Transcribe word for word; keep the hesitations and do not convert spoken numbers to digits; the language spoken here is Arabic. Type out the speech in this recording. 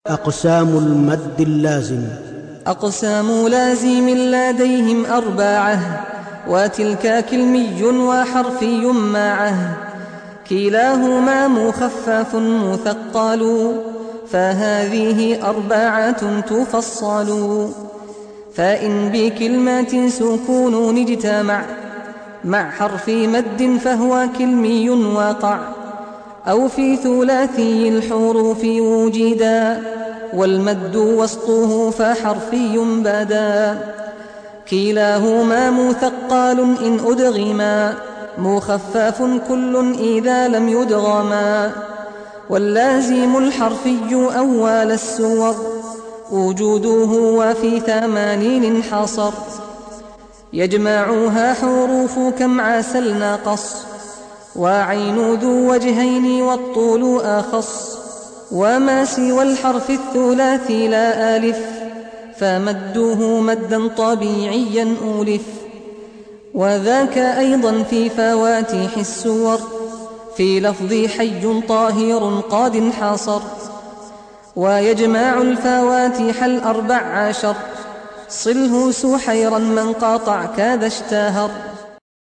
أقسام المد اللازم. أقسام لازم لديهم أربعة، وتلك كلمي وحرفي معه، كلاهما مخفف مثقل، فهذه أربعة تفصل. فإن بكلمة سكون اجتمع مع حرف مد فهو كلمي وقع، أو في ثلاثي الحروف وجدا، والمد وسطه فحرفي بدا. كلاهما مثقل إن أدغما، مخفف كل إذا لم يدغما. واللازم الحرفي أول السور، وجوده وفي ثمانين انحصر. يجمعها حروف كم عسل ناقص، وعين ذو وجهين والطول أخص. وما سوى الحرف الثلاثي لا ألف، فمده مدا طبيعيا أولف. وذاك أيضا في فواتح السور، في لفظ حي طاهر قد انحصر. ويجمع الفواتح الأربع عشر، صله سحيرا من قاطع كذا اشتهر.